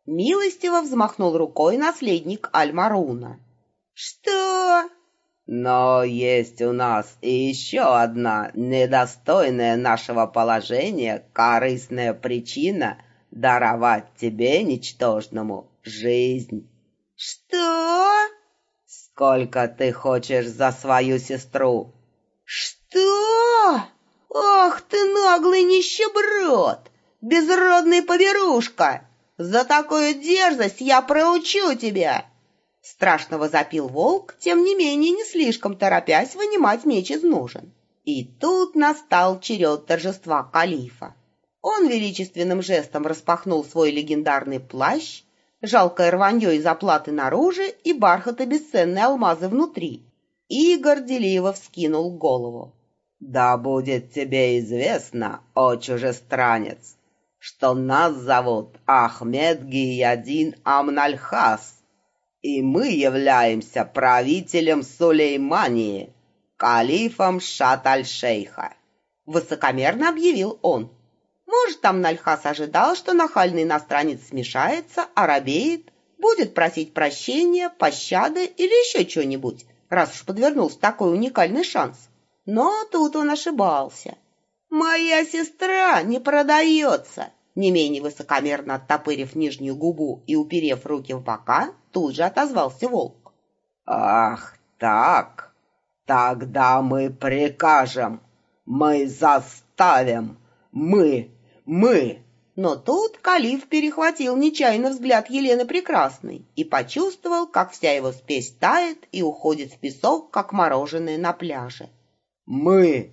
Милостиво взмахнул рукой наследник Аль-Маруна. «Что?» «Но есть у нас и еще одна недостойная нашего положения корыстная причина даровать тебе, ничтожному, жизнь». «Что?» «Сколько ты хочешь за свою сестру?» «Что? Ах ты наглый нищеброд, безродный поберушка! За такую дерзость я проучу тебя!» Страшно возопил волк, тем не менее не слишком торопясь вынимать меч из ножен. И тут настал черед торжества калифа. Он величественным жестом распахнул свой легендарный плащ, жалкое рванье из оплаты наружу и бархата бесценные алмазы внутри, и горделиво вскинул голову. «Да будет тебе известно, о чужестранец, что нас зовут Ахмед Гиядин Амнальхас, и мы являемся правителем Сулеймании, калифом Шат-аль-Шейха», — высокомерно объявил он. Может, Амнальхас ожидал, что нахальный иностранец смешается, оробеет, будет просить прощения, пощады или еще чего-нибудь, раз уж подвернулся такой уникальный шанс. Но тут он ошибался. «Моя сестра не продается!» Не менее высокомерно оттопырив нижнюю губу и уперев руки в бока, тут же отозвался волк. «Ах так! Тогда мы прикажем, мы заставим, мы!» Но тут калиф перехватил нечаянно взгляд Елены Прекрасной и почувствовал, как вся его спесь тает и уходит в песок, как мороженое на пляже. Мы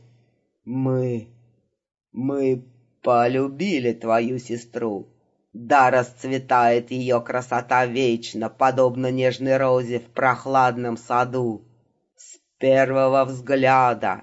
полюбили твою сестру. Да расцветает ее красота вечно, подобно нежной розе в прохладном саду. С первого взгляда.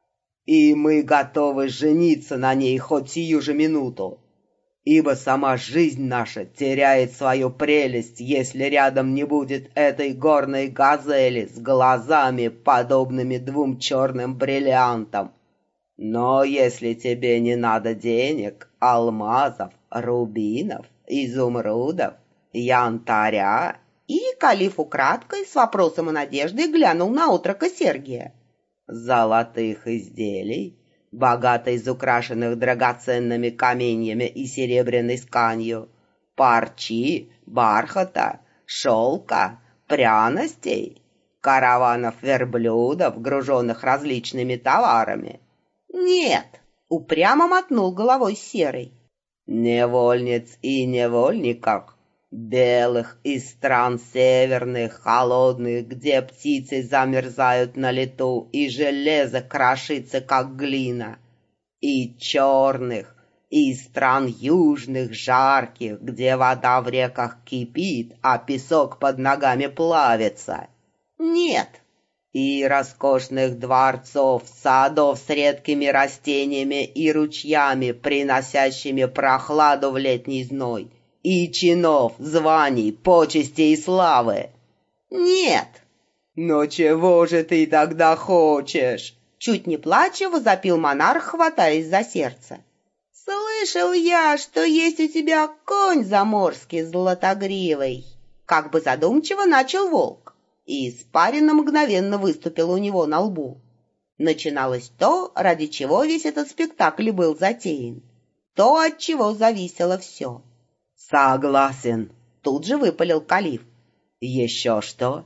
И мы готовы жениться на ней хоть сию же минуту. Ибо сама жизнь наша теряет свою прелесть, если рядом не будет этой горной газели с глазами, подобными двум черным бриллиантам. Но если тебе не надо денег, алмазов, рубинов, изумрудов, янтаря...» И калиф украдкой с вопросом и надеждой глянул на отрока Сергия. «Золотых изделий, богато изукрашенных драгоценными каменьями и серебряной сканью, парчи, бархата, шелка, пряностей, караванов верблюдов, груженных различными товарами». «Нет», — упрямо мотнул головой Серый. «Невольниц и невольников, белых из стран северных, холодных, где птицы замерзают на лету и железо крошится, как глина, и черных, из стран южных, жарких, где вода в реках кипит, а песок под ногами плавится». «Нет». «И роскошных дворцов, садов с редкими растениями и ручьями, приносящими прохладу в летний зной, и чинов, званий, почестей и славы». «Нет». «Но чего же ты тогда хочешь?» Чуть не плача возопил монарх, хватаясь за сердце. «Слышал я, что есть у тебя конь заморский золотогривый», как бы задумчиво начал волк, и испарина мгновенно выступила у него на лбу. Начиналось то, ради чего весь этот спектакль был затеян, то, от чего зависело все. «Согласен», — тут же выпалил калиф. «Еще что?»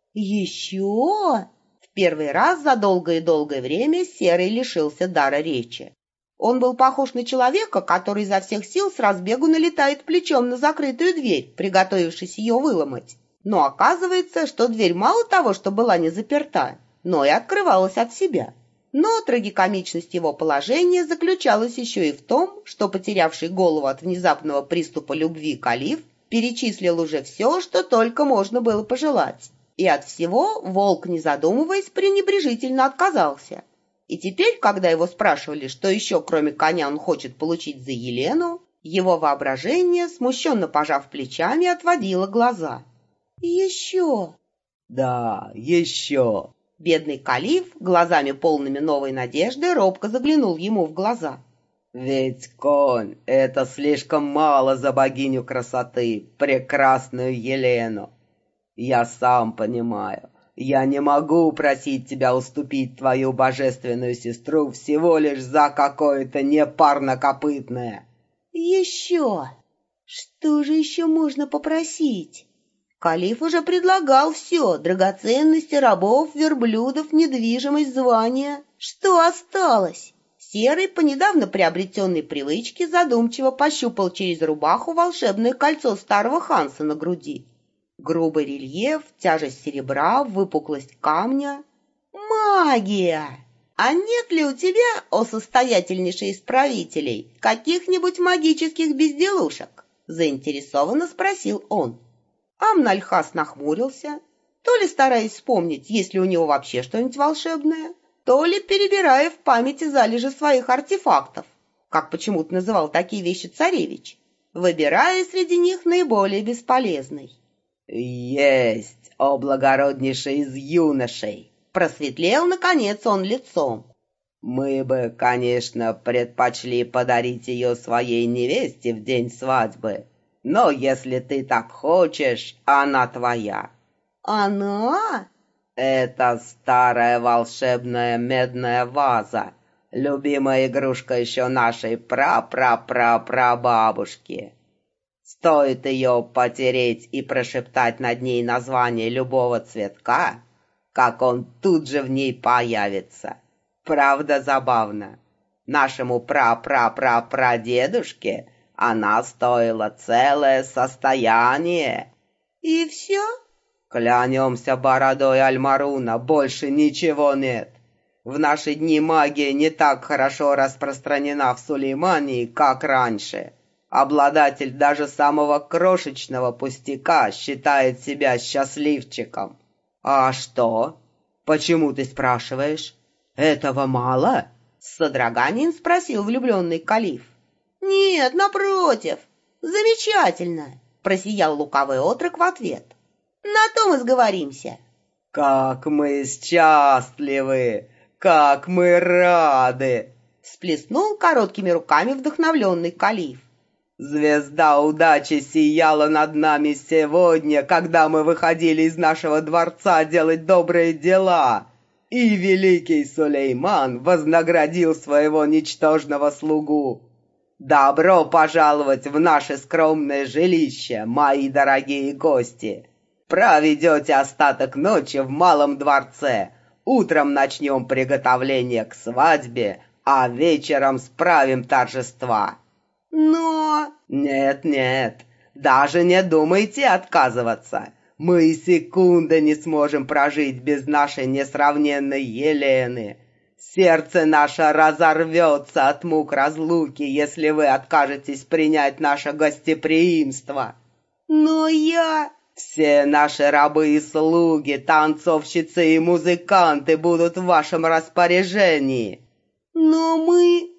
«Еще?» В первый раз за долгое время Серый лишился дара речи. Он был похож на человека, который изо всех сил с разбегу налетает плечом на закрытую дверь, приготовившись ее выломать. Но оказывается, что дверь мало того, что была не заперта, но и открывалась от себя. Но трагикомичность его положения заключалась еще и в том, что потерявший голову от внезапного приступа любви калиф перечислил уже все, что только можно было пожелать. И от всего волк, не задумываясь, пренебрежительно отказался. И теперь, когда его спрашивали, что еще кроме коня он хочет получить за Елену, его воображение, смущенно пожав плечами, отводило глаза. «Еще!» «Да, еще!» Бедный калиф, глазами полными новой надежды, робко заглянул ему в глаза. Ведь конь — это слишком мало за богиню красоты, прекрасную Елену. Я сам понимаю, я не могу просить тебя уступить твою божественную сестру всего лишь за какое-то непарнокопытное. Еще? Что же еще можно попросить? Калиф уже предлагал все: драгоценности, рабов, верблюдов, недвижимость, звания. Что осталось? Серый, по недавно приобретенной привычке, задумчиво пощупал через рубаху волшебное кольцо старого Ханса на груди. Грубый рельеф, тяжесть серебра, выпуклость камня. Магия! А нет ли у тебя, о состоятельнейший из правителей, каких-нибудь магических безделушек? Заинтересованно спросил он. Амнальхас нахмурился, то ли стараясь вспомнить, есть ли у него вообще что-нибудь волшебное, то ли перебирая в памяти залежи своих артефактов, как почему-то называл такие вещи царевич, выбирая среди них наиболее бесполезный. «Есть, о благороднейший из юношей!» Просветлел, наконец, он лицом. «Мы бы, конечно, предпочли подарить ее своей невесте в день свадьбы, но если ты так хочешь, она твоя». «Она?» «Это старая волшебная медная ваза, любимая игрушка еще нашей пра-пра-пра-прабабушки. Стоит ее потереть и прошептать над ней название любого цветка, как он тут же в ней появится. Правда, забавно. Нашему пра-пра-пра-прадедушке она стоила целое состояние». «И все?» «Клянемся бородой Аль-Маруна, больше ничего нет. В наши дни магия не так хорошо распространена в Сулеймании, как раньше. Обладатель даже самого крошечного пустяка считает себя счастливчиком». «А что? Почему ты спрашиваешь? Этого мало?» С содроганием спросил влюбленный Калиф. «Нет, напротив, замечательно!» Просиял лукавый отрок в ответ. «На том и сговоримся!» «Как мы счастливы! Как мы рады!» Всплеснул короткими руками вдохновленный Калиф. «Звезда удачи сияла над нами сегодня, когда мы выходили из нашего дворца делать добрые дела, и великий Сулейман вознаградил своего ничтожного слугу. Добро пожаловать в наше скромное жилище, мои дорогие гости! Проведете остаток ночи в малом дворце, утром начнем приготовление к свадьбе, а вечером справим торжества». «Но...» «Нет, даже не думайте отказываться. Мы и секунды не сможем прожить без нашей несравненной Елены. Сердце наше разорвется от мук разлуки, если вы откажетесь принять наше гостеприимство». «Но я...» «Все наши рабы и слуги, танцовщицы и музыканты будут в вашем распоряжении». «Но мы...»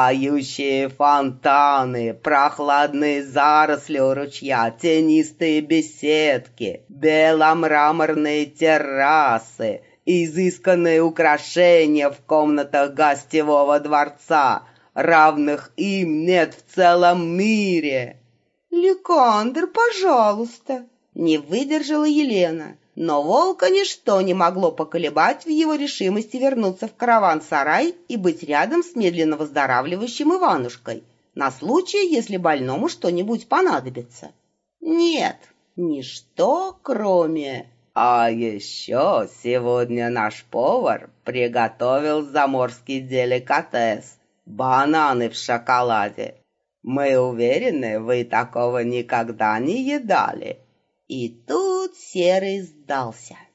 Поющие фонтаны, прохладные заросли у ручья, тенистые беседки, беломраморные террасы, изысканные украшения в комнатах гостевого дворца. Равных им нет в целом мире. «Ликандр, пожалуйста!» Не выдержала Елена, но волка ничто не могло поколебать в его решимости вернуться в караван-сарай и быть рядом с медленно выздоравливающим Иванушкой на случай, если больному что-нибудь понадобится. Нет, ничто, кроме... А еще сегодня наш повар приготовил заморский деликатес — бананы в шоколаде. Мы уверены, вы такого никогда не едали. И тут Серый сдался.